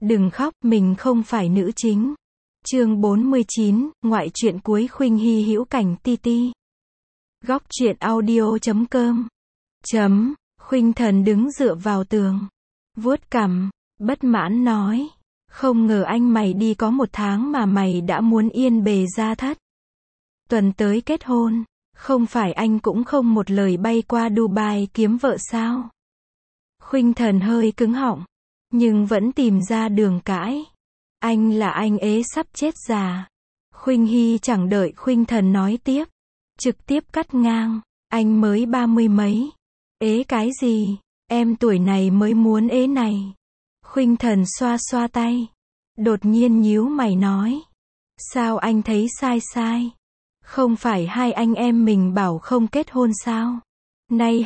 Đừng khóc, mình không phải nữ chính. Chương 49, ngoại truyện cuối Khuynh Hy hữu cảnh ti ti. Góc truyện audio.com. Khuynh Thần đứng dựa vào tường, vuốt cằm, bất mãn nói. Không ngờ anh mày đi có 1 tháng mà mày đã muốn yên bề gia thất. Tuần tới kết hôn, không phải anh cũng không một lời bay qua Dubai kiếm vợ sao? Khuynh Thần hơi cứng họng, nhưng vẫn tìm ra đường cãi. Anh là anh ế sắp chết già. Khuynh Hy chẳng đợi Khuynh Thần nói tiếp, trực tiếp cắt ngang. Anh mới 30 mấy. Ế cái gì? Em tuổi này mới muốn ế này. Khuynh Thần xoa xoa tay, đột nhiên nhíu mày nói. Sao anh thấy sai sai? Không phải hai anh em mình bảo không kết hôn sao? Nay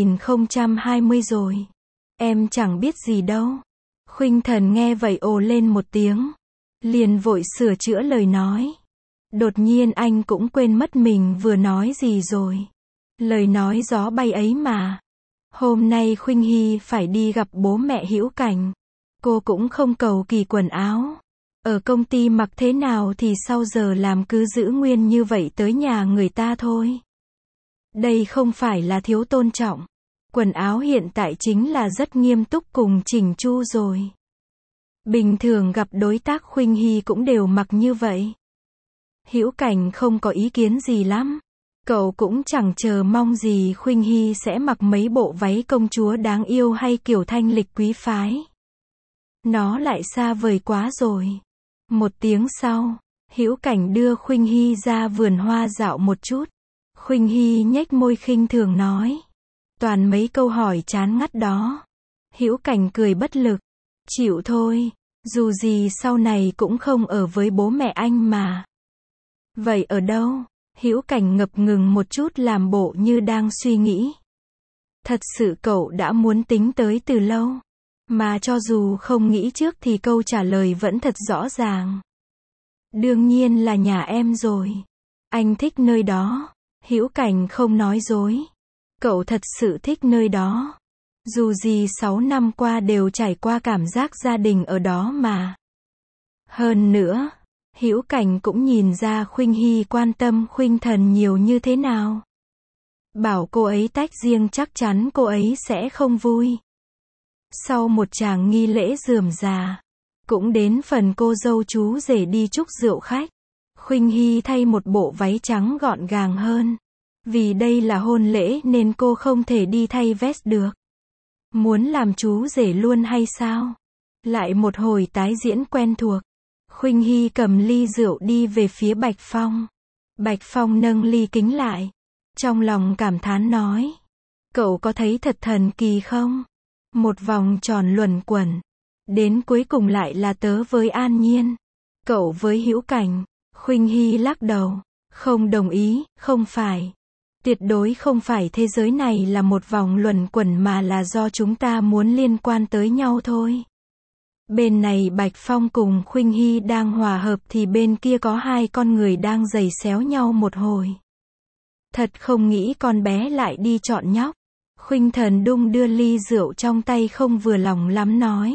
2020 rồi. Em chẳng biết gì đâu. Khuynh Thần nghe vậy ồ lên một tiếng, liền vội sửa chữa lời nói. Đột nhiên anh cũng quên mất mình vừa nói gì rồi. Lời nói gió bay ấy mà. Hôm nay Khuynh Hy phải đi gặp bố mẹ Hữu Cảnh. Cô cũng không cầu kỳ quần áo. Ở công ty mặc thế nào thì sau giờ làm cứ giữ nguyên như vậy tới nhà người ta thôi. Đây không phải là thiếu tôn trọng. Quần áo hiện tại chính là rất nghiêm túc cùng chỉnh chu rồi. Bình thường gặp đối tác Khuynh Hy cũng đều mặc như vậy. Hữu Cảnh không có ý kiến gì lắm. Cậu cũng chẳng chờ mong gì Khuynh Hy sẽ mặc mấy bộ váy công chúa đáng yêu hay kiểu thanh lịch quý phái. Nó lại xa vời quá rồi. 1 tiếng sau, Hữu Cảnh đưa Khuynh Hy ra vườn hoa dạo một chút. Khuynh Hy nhếch môi khinh thường nói. Toàn mấy câu hỏi chán ngắt đó. Hữu Cảnh cười bất lực. Chịu thôi, dù gì sau này cũng không ở với bố mẹ anh mà. Vậy ở đâu? Hữu Cảnh ngập ngừng một chút làm bộ như đang suy nghĩ. Thật sự cậu đã muốn tính tới từ lâu. Mà cho dù không nghĩ trước thì câu trả lời vẫn thật rõ ràng. Đương nhiên là nhà em rồi. Anh thích nơi đó. Hữu Cảnh không nói dối. Cậu thật sự thích nơi đó. Dù gì 6 năm qua đều trải qua cảm giác gia đình ở đó mà. Hơn nữa, Hữu Cảnh cũng nhìn ra Khuynh Hy quan tâm Khuynh Thần nhiều như thế nào. Bảo cô ấy tách riêng chắc chắn cô ấy sẽ không vui. Sau một tràng nghi lễ rườm rà, cũng đến phần cô dâu chú rể đi chúc rượu khách. Khuynh Hy thay một bộ váy trắng gọn gàng hơn. Vì đây là hôn lễ nên cô không thể đi thay vest được. Muốn làm chú rể luôn hay sao? Lại một hồi tái diễn quen thuộc. Khuynh Hy cầm ly rượu đi về phía Bạch Phong. Bạch Phong nâng ly kính lại. Trong lòng cảm thán nói. Cậu có thấy thật thần kỳ không? Một vòng tròn luẩn quẩn. Đến cuối cùng lại là tớ với An Nhiên. Cậu với Hữu Cảnh. Khuynh Hy lắc đầu. Không đồng ý, không phải. Tuyệt đối không phải thế giới này là một vòng luẩn quẩn mà là do chúng ta muốn liên quan tới nhau thôi. Bên này Bạch Phong cùng Khuynh Hy đang hòa hợp thì bên kia có 2 con người đang giày xéo nhau một hồi. Thật không nghĩ con bé lại đi chọn nhóc. Khuynh Thần đung đưa ly rượu trong tay không vừa lòng lắm nói.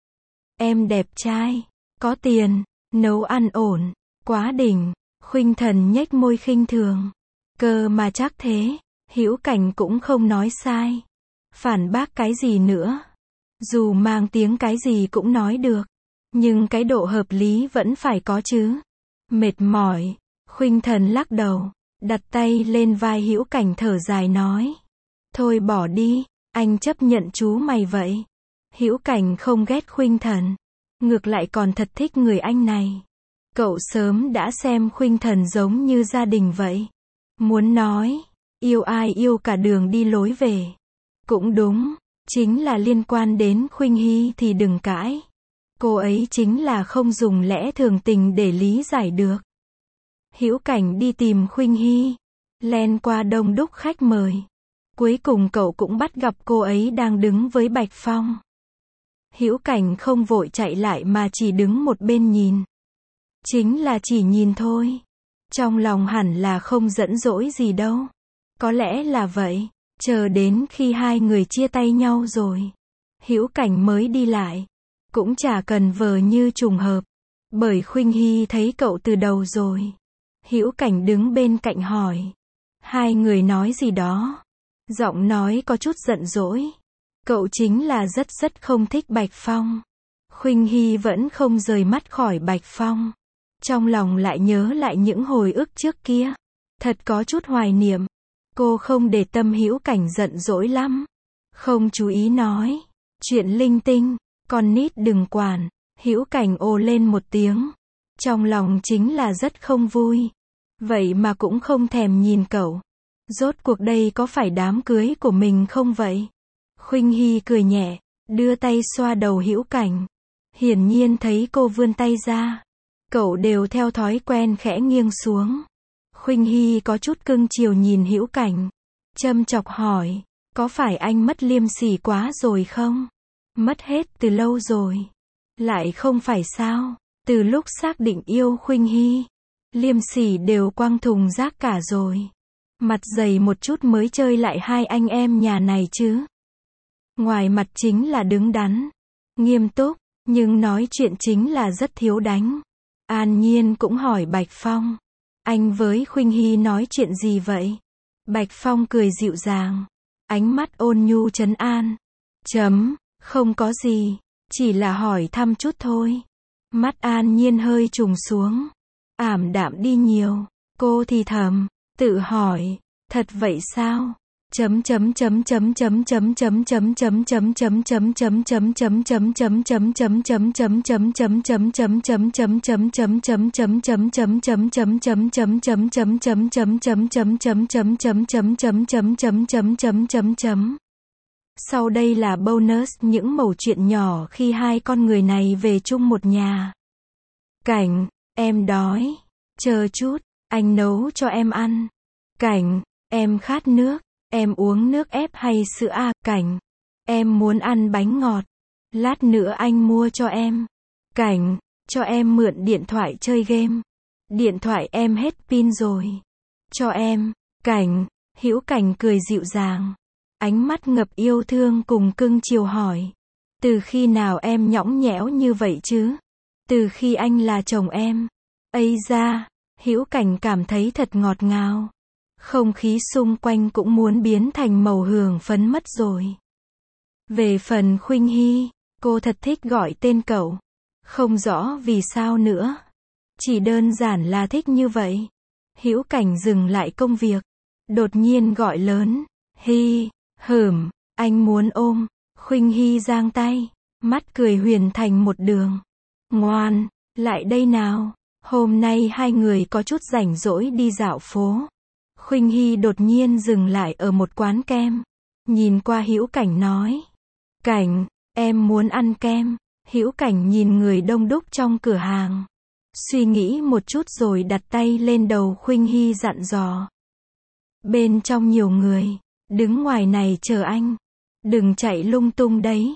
Em đẹp trai, có tiền, nấu ăn ổn, quá đỉnh. Khuynh Thần nhếch môi khinh thường. Cơ mà chắc thế. Hữu Cảnh cũng không nói sai. Phản bác cái gì nữa. Dù mang tiếng cái gì cũng nói được. Nhưng cái độ hợp lý vẫn phải có chứ. Mệt mỏi. Khuynh Thần lắc đầu. Đặt tay lên vai Hữu Cảnh thở dài nói. Thôi bỏ đi. Anh chấp nhận chú mày vậy. Hữu Cảnh không ghét Khuynh Thần. Ngược lại còn thật thích người anh này. Cậu sớm đã xem Khuynh Thần giống như gia đình vậy. Muốn nói, yêu ai yêu cả đường đi lối về. Cũng đúng, chính là liên quan đến Khuynh Hy thì đừng cãi. Cô ấy chính là không dùng lẽ thường tình để lý giải được. Hữu Cảnh đi tìm Khuynh Hy, len qua đông đúc khách mời. Cuối cùng cậu cũng bắt gặp cô ấy đang đứng với Bạch Phong. Hữu Cảnh không vội chạy lại mà chỉ đứng một bên nhìn. Chính là chỉ nhìn thôi. Trong lòng hẳn là không giận dỗi gì đâu. Có lẽ là vậy. Chờ đến khi 2 người chia tay nhau rồi, Hữu Cảnh mới đi lại. Cũng chả cần vờ như trùng hợp. Bởi Khuynh Hy thấy cậu từ đầu rồi. Hữu Cảnh đứng bên cạnh hỏi. Hai người nói gì đó. Giọng nói có chút giận dỗi. Cậu chính là rất không thích Bạch Phong. Khuynh Hy vẫn không rời mắt khỏi Bạch Phong. Trong lòng lại nhớ lại những hồi ức trước kia. Thật có chút hoài niệm. Cô không để tâm Hữu Cảnh giận dỗi lắm. Không chú ý nói. Chuyện linh tinh, con nít đừng quản. Hữu Cảnh ồ lên một tiếng. Trong lòng chính là rất không vui. Vậy mà cũng không thèm nhìn cậu. Rốt cuộc đây có phải đám cưới của mình không vậy? Khuynh Hy cười nhẹ, đưa tay xoa đầu Hữu Cảnh. Hiển nhiên thấy cô vươn tay ra. Cậu đều theo thói quen khẽ nghiêng xuống. Khuynh Hy có chút cưng chiều nhìn Hữu Cảnh. Châm chọc hỏi, có phải anh mất liêm sỉ quá rồi không? Mất hết từ lâu rồi. Lại không phải sao? Từ lúc xác định yêu Khuynh Hy, liêm sỉ đều quăng thùng rác cả rồi. Mặt dày một chút mới chơi lại hai anh em nhà này chứ. Ngoài mặt chính là đứng đắn, nghiêm túc, nhưng nói chuyện chính là rất thiếu đánh. An Nhiên cũng hỏi Bạch Phong. Anh với Khuynh Hy nói chuyện gì vậy? Bạch Phong cười dịu dàng. Ánh mắt ôn nhu trấn an. Không có gì. Chỉ là hỏi thăm chút thôi. Mắt An Nhiên hơi trùng xuống. Ảm đạm đi nhiều. Cô thì thầm. Tự hỏi. Thật vậy sao? Sau đây là bonus những mẩu chuyện nhỏ khi hai con người này về chung một nhà. Cảnh, em đói. Chờ chút, anh nấu cho em ăn. Cảnh, em khát nước. Em uống nước ép hay sữa à? Cảnh, em muốn ăn bánh ngọt. Lát nữa anh mua cho em. Cảnh, cho em mượn điện thoại chơi game. Điện thoại em hết pin rồi. Cho em. Cảnh, Hữu Cảnh cười dịu dàng. Ánh mắt ngập yêu thương cùng cưng chiều hỏi. Từ khi nào em nhõng nhẽo như vậy chứ? Từ khi anh là chồng em. Ây da, Hữu Cảnh cảm thấy thật ngọt ngào. Không khí xung quanh cũng muốn biến thành màu hường phấn mất rồi. Về phần Khuynh Hy, cô thật thích gọi tên cậu. Không rõ vì sao nữa. Chỉ đơn giản là thích như vậy. Hữu Cảnh dừng lại công việc. Đột nhiên gọi lớn. Hy, anh muốn ôm. Khuynh Hy giang tay. Mắt cười huyền thành một đường. Ngoan, lại đây nào. Hôm nay hai người có chút rảnh rỗi đi dạo phố. Khuynh Hy đột nhiên dừng lại ở một quán kem. Nhìn qua Hữu Cảnh nói. Cảnh, em muốn ăn kem. Hữu Cảnh nhìn người đông đúc trong cửa hàng. Suy nghĩ một chút rồi đặt tay lên đầu Khuynh Hy dặn dò. Bên trong nhiều người. Đứng ngoài này chờ anh. Đừng chạy lung tung đấy.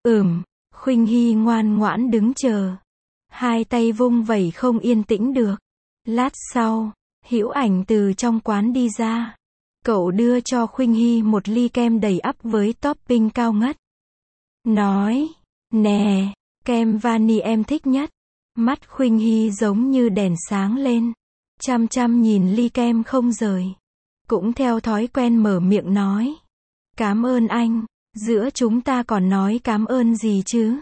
Khuynh Hy ngoan ngoãn đứng chờ. Hai tay vung vẩy không yên tĩnh được. Lát sau, Hữu Ảnh từ trong quán đi ra. Cậu đưa cho Khuynh Hy một ly kem đầy ắp với topping cao ngất. Nói, nè, kem vani em thích nhất. Mắt Khuynh Hy giống như đèn sáng lên. Chăm chăm nhìn ly kem không rời. Cũng theo thói quen mở miệng nói. Cảm ơn anh, giữa chúng ta còn nói cảm ơn gì chứ?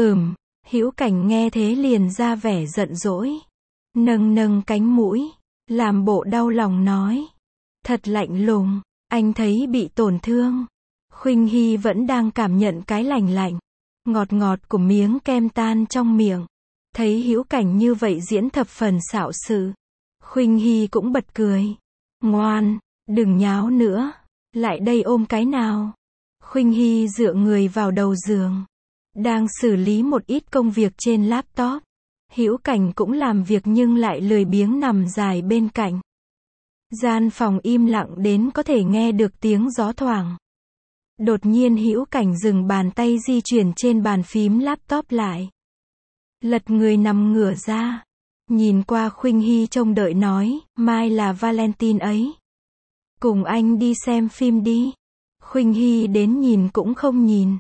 Hữu Cảnh nghe thế liền ra vẻ giận dỗi. Nâng cánh mũi. Làm bộ đau lòng nói. Thật lạnh lùng, anh thấy bị tổn thương. Khuynh Hy vẫn đang cảm nhận cái lạnh lạnh, ngọt ngọt của miếng kem tan trong miệng. Thấy Hữu Cảnh như vậy diễn thập phần xạo sự. Khuynh Hy cũng bật cười. Ngoan, đừng nháo nữa. Lại đây ôm cái nào. Khuynh Hy dựa người vào đầu giường. Đang xử lý một ít công việc trên laptop. Hữu Cảnh cũng làm việc nhưng lại lười biếng nằm dài bên cạnh. Gian phòng im lặng đến có thể nghe được tiếng gió thoảng. Đột nhiên Hữu Cảnh dừng bàn tay di chuyển trên bàn phím laptop lại. Lật người nằm ngửa ra. Nhìn qua Khuynh Hy trông đợi nói, mai là Valentine ấy. Cùng anh đi xem phim đi. Khuynh Hy đến nhìn cũng không nhìn.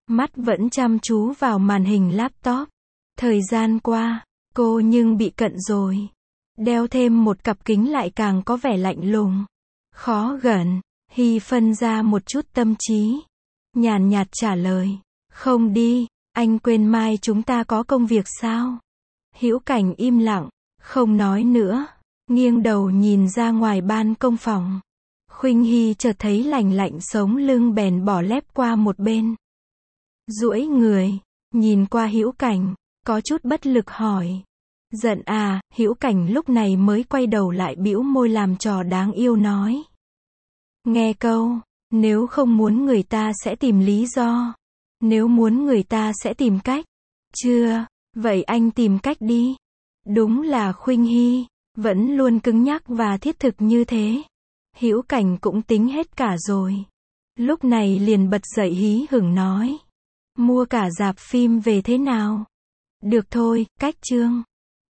mắt vẫn chăm chú vào màn hình laptop. Thời gian qua, cô nhưng bị cận rồi. Đeo thêm một cặp kính lại càng có vẻ lạnh lùng, khó gần. Hy phân ra một chút tâm trí, nhàn nhạt trả lời. Không đi, anh quên mai chúng ta có công việc sao? Hữu Cảnh im lặng, không nói nữa, nghiêng đầu nhìn ra ngoài ban công phòng. Khuynh Hy chợt thấy lành lạnh sống lưng bèn bỏ lép qua một bên. Duỗi người, nhìn qua Hữu Cảnh, có chút bất lực hỏi. Giận à? Hữu Cảnh lúc này mới quay đầu lại bĩu môi làm trò đáng yêu nói. Nghe câu, nếu không muốn người ta sẽ tìm lý do. Nếu muốn người ta sẽ tìm cách. Chưa, vậy anh tìm cách đi. Đúng là Khuynh Hy, vẫn luôn cứng nhắc và thiết thực như thế. Hữu Cảnh cũng tính hết cả rồi. Lúc này liền bật dậy hí hửng nói. Mua cả rạp phim về thế nào? Được thôi, cách chương.